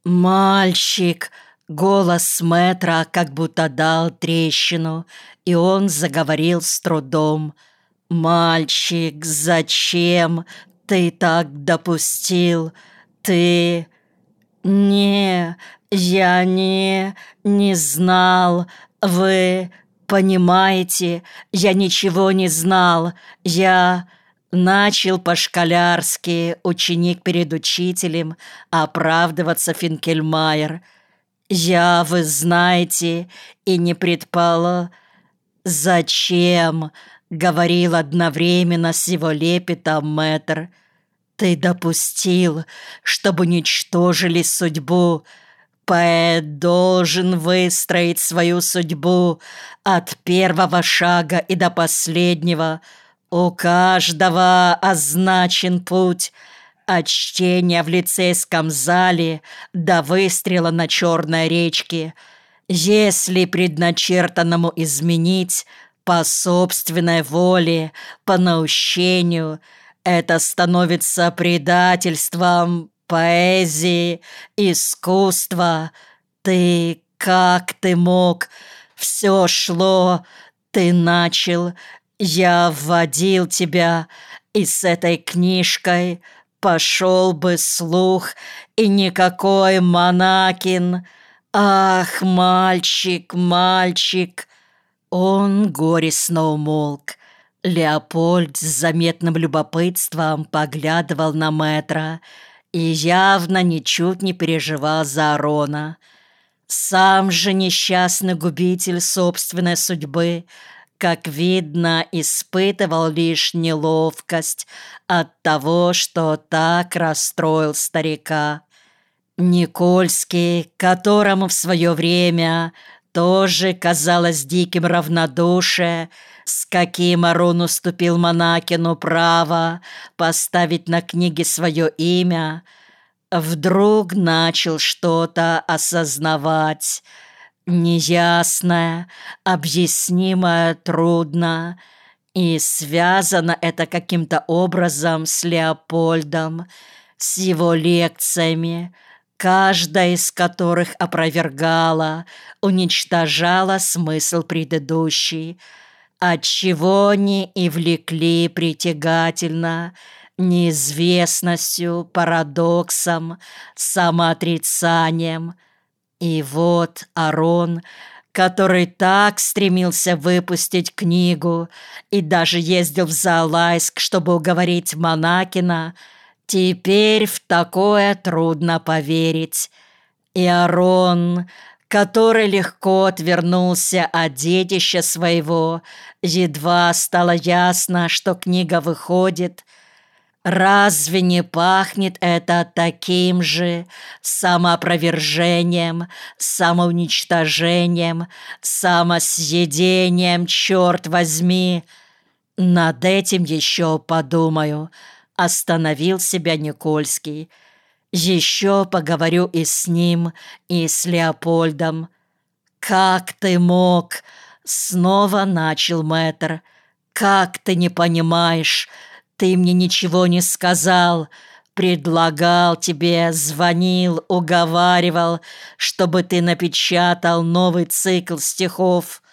«Мальчик!» Голос мэтра как будто дал трещину, и он заговорил с трудом. «Мальчик, зачем ты так допустил? Ты...» «Не, я не знал. Вы понимаете, я ничего не знал. Я...» Начал по-школярски ученик перед учителем оправдываться Финкельмайер. «Я, вы знаете, и не предполагал...» «Зачем?» — говорил одновременно с его лепетом мэтр. «Ты допустил, чтобы уничтожили судьбу. Поэт должен выстроить свою судьбу от первого шага и до последнего. У каждого означен путь от чтения в лицейском зале до выстрела на Черной речке. Если предначертанному изменить по собственной воле, по наущению, это становится предательством поэзии, искусства. Как ты мог? Все шло, ты начал, я вводил тебя, и с этой книжкой пошел бы слух, и никакой Монакин. Ах, мальчик, мальчик!» Он горестно умолк. Леопольд с заметным любопытством поглядывал на мэтра и явно ничуть не переживал за Арона. Сам же несчастный губитель собственной судьбы, как видно, испытывал лишь неловкость от того, что так расстроил старика. Никольский, которому в свое время тоже казалось диким равнодушие, с каким Арон уступил Монакину право поставить на книге свое имя, вдруг начал что-то осознавать. Неясное, объяснимое трудно, и связано это каким-то образом с Леопольдом, с его лекциями, каждая из которых опровергала, уничтожала смысл предыдущий, отчего они и влекли притягательно, неизвестностью, парадоксом, самоотрицанием. И вот Арон, который так стремился выпустить книгу и даже ездил в Заалайск, чтобы уговорить Монакина, теперь в такое трудно поверить. И Арон, который легко отвернулся от детища своего, едва стало ясно, что книга выходит. Разве не пахнет это таким же самоопровержением, самоуничтожением, самосъедением, черт возьми? Над этим еще подумаю. Остановил себя Никольский. Еще поговорю и с ним, и с Леопольдом. «Как ты мог?» — снова начал мэтр. «Как ты не понимаешь? Ты мне ничего не сказал. Предлагал тебе, звонил, уговаривал, чтобы ты напечатал новый цикл стихов».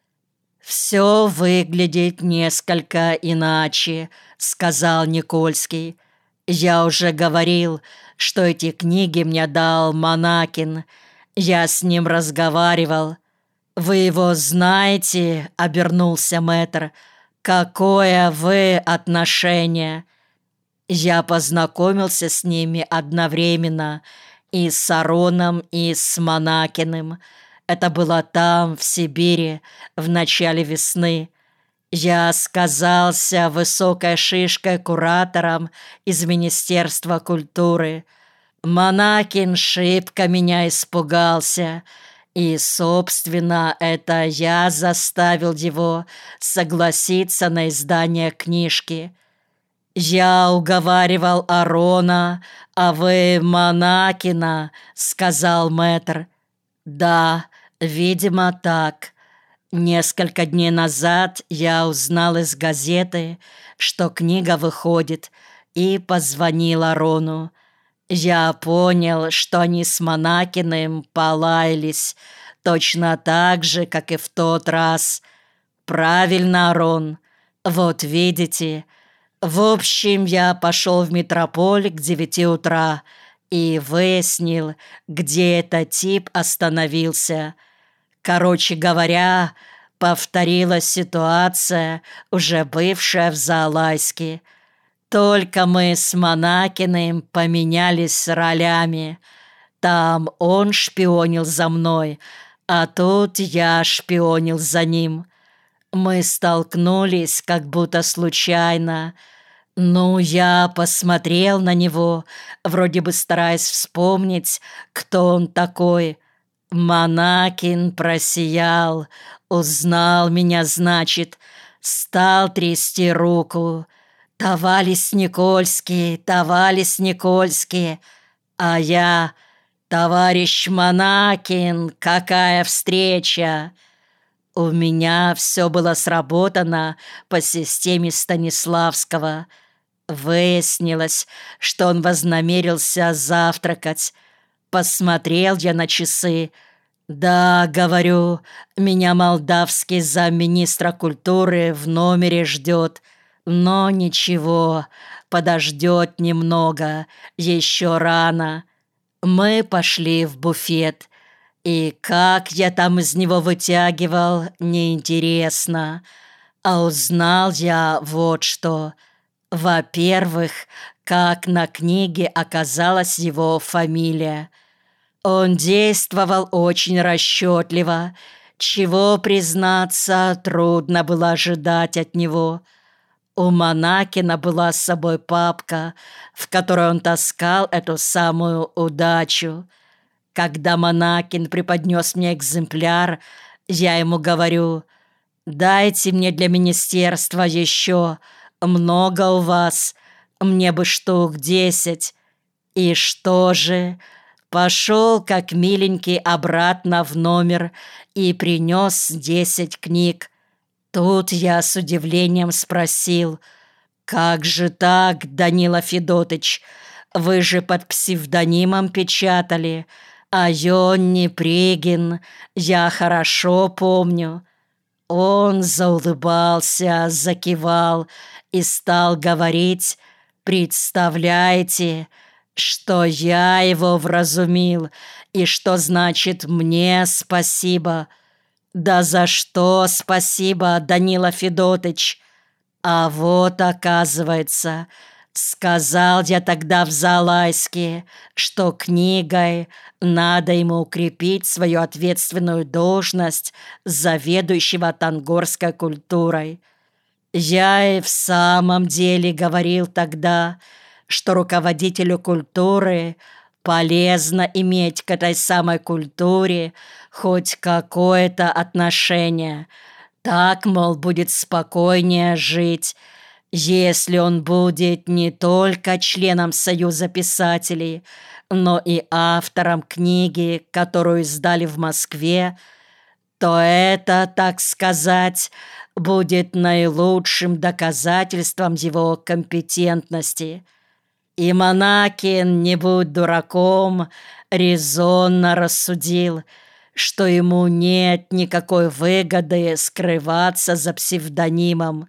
«Все выглядит несколько иначе», — сказал Никольский. «Я уже говорил, что эти книги мне дал Монакин. Я с ним разговаривал». «Вы его знаете?» — обернулся мэтр. «Какое вы отношение?» «Я познакомился с ними одновременно, и с Ароном, и с Монакиным. Это было там, в Сибири, в начале весны. Я сказался высокой шишкой куратором из Министерства культуры. Монакин шибко меня испугался, и, собственно, это я заставил его согласиться на издание книжки. Я уговаривал Арона, а вы Монакина», — сказал мэтр. «Да, видимо, так. Несколько дней назад я узнал из газеты, что книга выходит, и позвонил Арону. Я понял, что они с Монакиным полаялись точно так же, как и в тот раз. Правильно, Арон. Вот видите. В общем, я пошел в метрополь к 9 утра и выяснил, где этот тип остановился. Короче говоря, повторилась ситуация, уже бывшая в Заалайске. Только мы с Монакиным поменялись ролями. Там он шпионил за мной, а тут я шпионил за ним. Мы столкнулись как будто случайно. Ну, я посмотрел на него, вроде бы стараясь вспомнить, кто он такой. Монакин просиял, узнал меня, значит, стал трясти руку. «Товарищ Никольский, товарищ Никольский!» А я: «Товарищ Монакин, какая встреча!» У меня все было сработано по системе Станиславского. Выяснилось, что он вознамерился завтракать. Посмотрел я на часы. «Да, говорю, меня молдавский замминистра культуры в номере ждет. Но ничего, подождет немного, еще рано». Мы пошли в буфет. И как я там из него вытягивал, неинтересно. А узнал я вот что. Во-первых, как на книге оказалась его фамилия. Он действовал очень расчетливо, чего, признаться, трудно было ожидать от него. У Монакина была с собой папка, в которой он таскал эту самую удачу. Когда Монакин преподнес мне экземпляр, я ему говорю: «Дайте мне для министерства еще, много у вас, мне бы штук 10». И что же? Пошел, как миленький, обратно в номер и принес 10 книг. Тут я с удивлением спросил: «Как же так, Данила Федотыч? Вы же под псевдонимом печатали, а Йонни Пригин, я хорошо помню». Он заулыбался, закивал и стал говорить: «Представляете, что я его вразумил, и что значит мне спасибо». «Да за что спасибо, Данила Федотыч?» А вот, оказывается, сказал я тогда в Залайске, что книгой надо ему укрепить свою ответственную должность заведующего тангорской культурой. Я и в самом деле говорил тогда, что руководителю культуры полезно иметь к этой самой культуре хоть какое-то отношение. Так, мол, будет спокойнее жить, если он будет не только членом Союза писателей, но и автором книги, которую издали в Москве, то это, так сказать, будет наилучшим доказательством его компетентности. И Монакин, не будь дураком, резонно рассудил, что ему нет никакой выгоды скрываться за псевдонимом.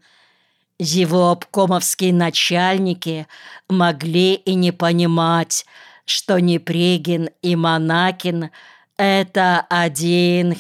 Его обкомовские начальники могли и не понимать, что Непригин и Монакин — это один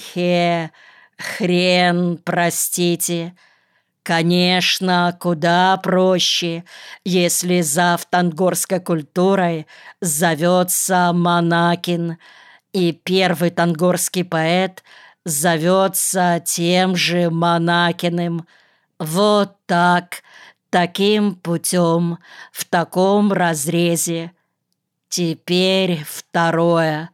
хрен, простите. Конечно, куда проще, если зав тангорской культурой зовется Монакин, и первый тангорский поэт зовется тем же Монакиным. Вот так, таким путем, в таком разрезе. Теперь второе.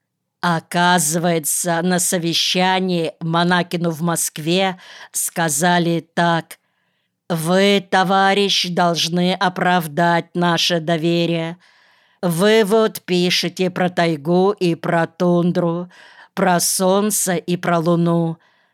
Оказывается, на совещании Монакину в Москве сказали так: «Вы, товарищ, должны оправдать наше доверие. Вы вот пишете про тайгу и про тундру, про солнце и про луну.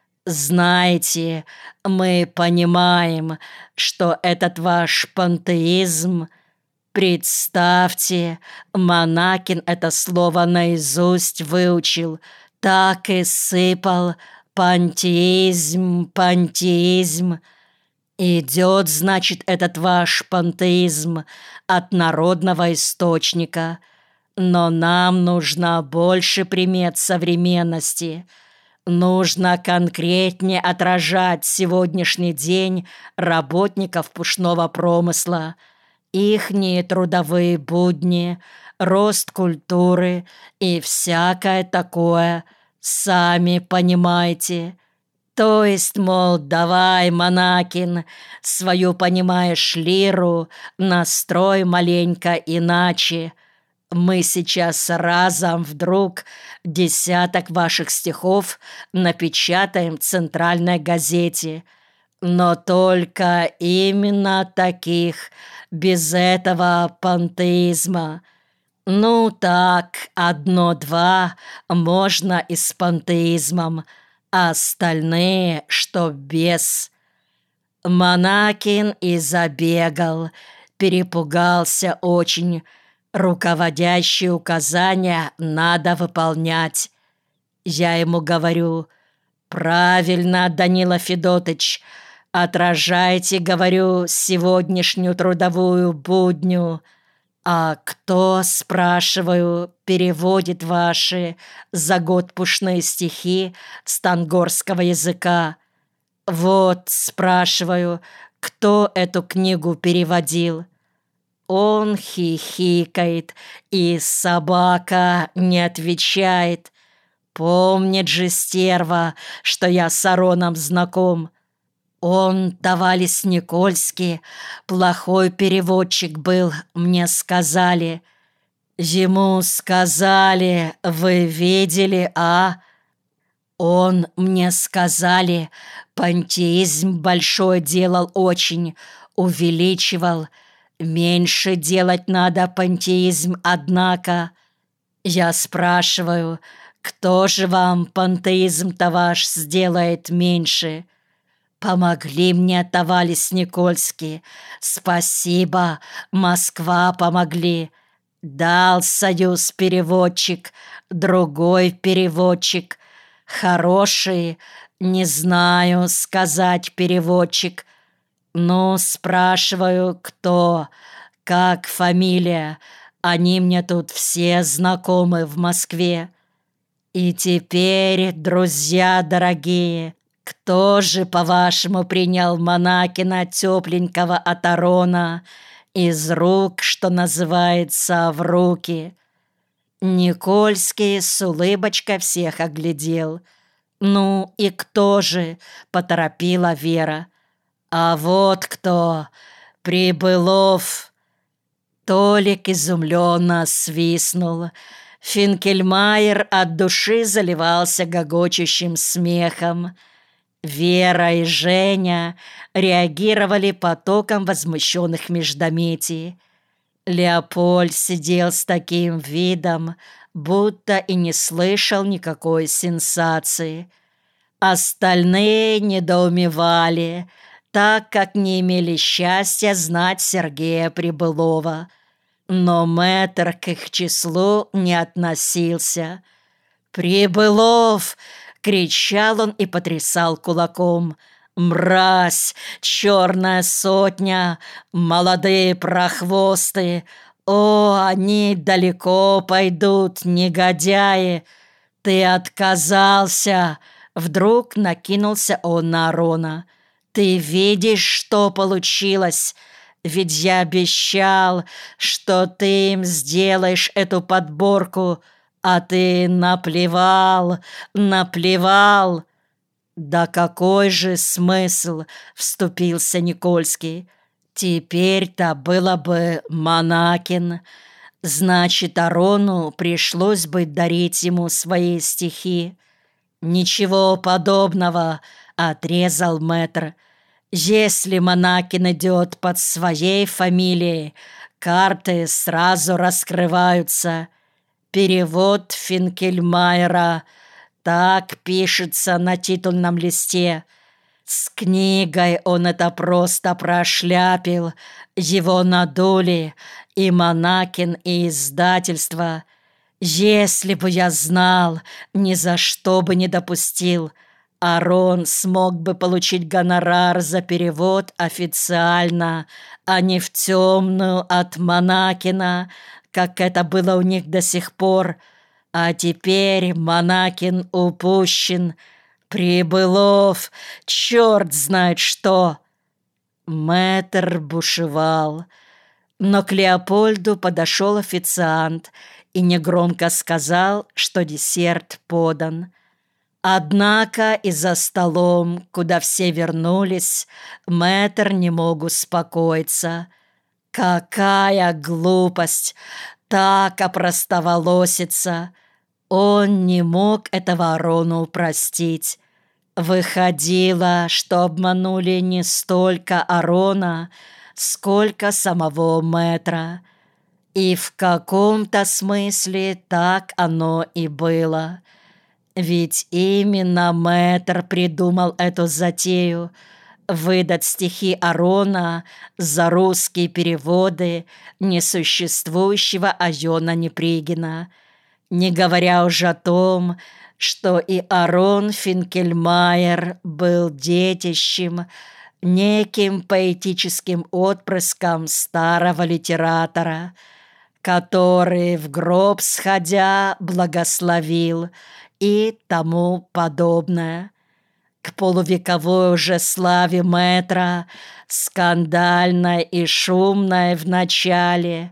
Знаете, мы понимаем, что этот ваш пантеизм...» Представьте, Монакин это слово наизусть выучил, так и сыпал: пантеизм, пантеизм. Идет, значит, этот ваш пантеизм от народного источника. Но нам нужно больше примет современности. Нужно конкретнее отражать сегодняшний день работников пушного промысла, ихние трудовые будни, рост культуры и всякое такое, сами понимаете. То есть, мол, давай, Монакин, свою, понимаешь, лиру настрой маленько иначе. Мы сейчас разом вдруг десяток ваших стихов напечатаем в центральной газете. Но только именно таких, без этого пантеизма. Ну так, одно-два можно и с пантеизмом, а остальные, что без. Монакин и забегал, перепугался очень. Руководящие указания надо выполнять. Я ему говорю: правильно, Данила Федотыч, отражайте, говорю, сегодняшнюю трудовую будню. А кто, спрашиваю, переводит ваши за год пушные стихи с тангорского языка? Вот, спрашиваю, кто эту книгу переводил? Он хихикает, и собака не отвечает. Помнит же стерва, что я с Ароном знаком. Он, товарищ Никольский, плохой переводчик был, мне сказали. Ему сказали: вы видели, а? Он, мне сказали, пантеизм большой делал очень, увеличивал. Меньше делать надо пантеизм, однако. Я спрашиваю: кто же вам пантеизм-то ваш сделает меньше? Помогли мне, товарищ Никольский. Спасибо, Москва помогли. Дал союз переводчик, другой переводчик. Хороший, не знаю сказать, переводчик. Ну, спрашиваю, кто, как фамилия. Они мне тут все знакомы в Москве. И теперь, друзья дорогие, кто же, по-вашему, принял Монакина тепленького от Арона из рук, что называется, в руки? Никольский с улыбочкой всех оглядел. Ну и кто же? Поторопила Вера. А вот кто, Прибылов. Толик изумленно свистнул. Финкельмайер от души заливался гогочущим смехом. Вера и Женя реагировали потоком возмущенных междометий. Леопольд сидел с таким видом, будто и не слышал никакой сенсации. Остальные недоумевали, так как не имели счастья знать Сергея Прибылова. Но мэтр к их числу не относился. «Прибылов!» — кричал он и потрясал кулаком. «Мразь! Черная сотня! Молодые прохвосты! О, они далеко пойдут, негодяи! Ты отказался!» Вдруг накинулся он на Арона. «Ты видишь, что получилось? Ведь я обещал, что ты им сделаешь эту подборку, а ты наплевал, наплевал». «Да какой же смысл?» — вступился Никольский. «Теперь-то было бы Монакин. Значит, Арону пришлось бы дарить ему свои стихи». «Ничего подобного», — отрезал мэтр. «Если Монакин идет под своей фамилией, карты сразу раскрываются. Перевод Финкельмайера так пишется на титульном листе. С книгой он это просто прошляпил, его надули и Монакин, и издательство. Если бы я знал, ни за что бы не допустил. Арон смог бы получить гонорар за перевод официально, а не в темную от Монакина, как это было у них до сих пор. А теперь Монакин упущен. Прибылов, черт знает что. Мэтр бушевал. Но к Леопольду подошел официант и негромко сказал, что десерт подан. Однако и за столом, куда все вернулись, мэтр не мог успокоиться. Какая глупость! Так опростоволоситься! Он не мог этого Арону простить. Выходило, что обманули не столько Арона, сколько самого мэтра. И в каком-то смысле так оно и было. Ведь именно мэтр придумал эту затею — выдать стихи Арона за русские переводы несуществующего Айона Непригина, не говоря уже о том, что и Арон Финкельмайер был детищем, неким поэтическим отпрыском старого литератора, который в гроб сходя благословил и тому подобное. К полувековой уже славе мэтра, скандальной и шумной в начале,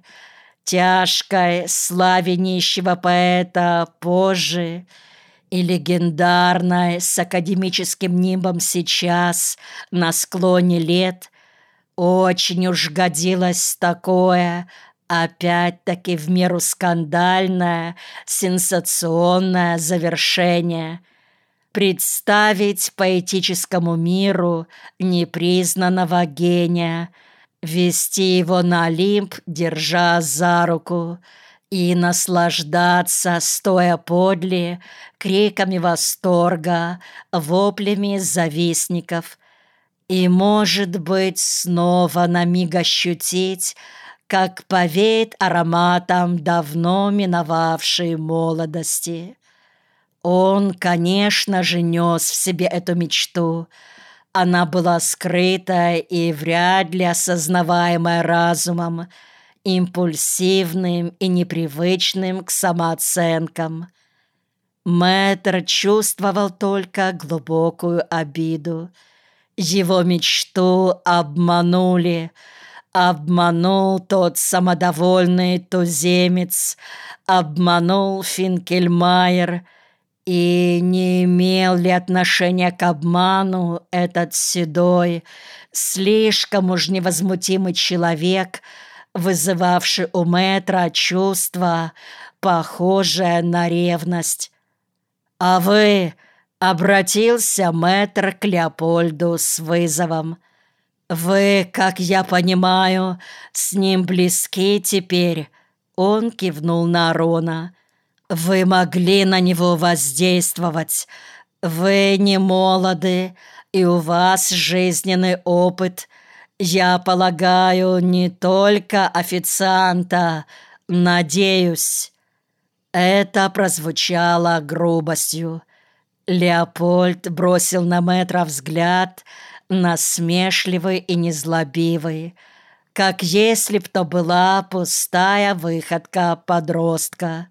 тяжкой славе нищего поэта позже и легендарной с академическим нимбом сейчас на склоне лет, очень уж годилось такое, опять-таки в меру скандальное, сенсационное завершение. Представить поэтическому миру непризнанного гения, вести его на Олимп, держа за руку, и наслаждаться, стоя подле, криками восторга, воплями завистников. И, может быть, снова на миг ощутить, как повеет ароматом давно миновавшей молодости. Он, конечно же, нес в себе эту мечту. Она была скрытая и вряд ли осознаваемая разумом, импульсивным и непривычным к самооценкам. Мэтр чувствовал только глубокую обиду. Его мечту обманули. Обманул тот самодовольный туземец, обманул Финкельмайер. И не имел ли отношения к обману этот седой, слишком уж невозмутимый человек, вызывавший у мэтра чувство, похожее на ревность? «А вы?» — обратился мэтр к Леопольду с вызовом. «Вы, как я понимаю, с ним близки теперь?» Он кивнул на Арона. «Вы могли на него воздействовать. Вы не молоды, и у вас жизненный опыт. Я полагаю, не только официанта, надеюсь». Это прозвучало грубостью. Леопольд бросил на мэтра взгляд, насмешливый и незлобивый, как если б то была пустая выходка подростка.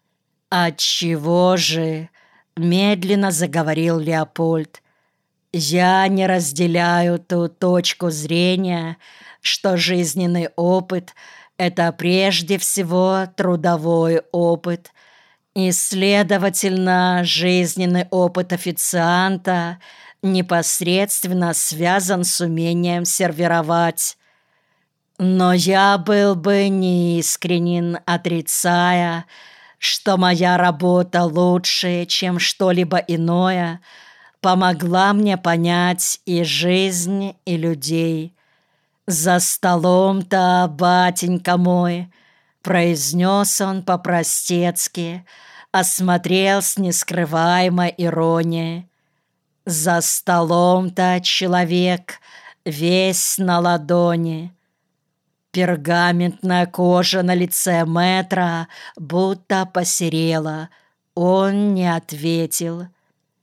«Отчего же?» — медленно заговорил Леопольд. «Я не разделяю ту точку зрения, что жизненный опыт — это прежде всего трудовой опыт, и, следовательно, жизненный опыт официанта непосредственно связан с умением сервировать. Но я был бы неискренен, отрицая, что моя работа лучше, чем что-либо иное, помогла мне понять и жизнь, и людей. За столом-то, батенька мой, произнес он по-простецки, осмотрел с нескрываемой иронией. За столом-то человек весь на ладони. Пергаментная кожа на лице мэтра будто посерела. Он не ответил.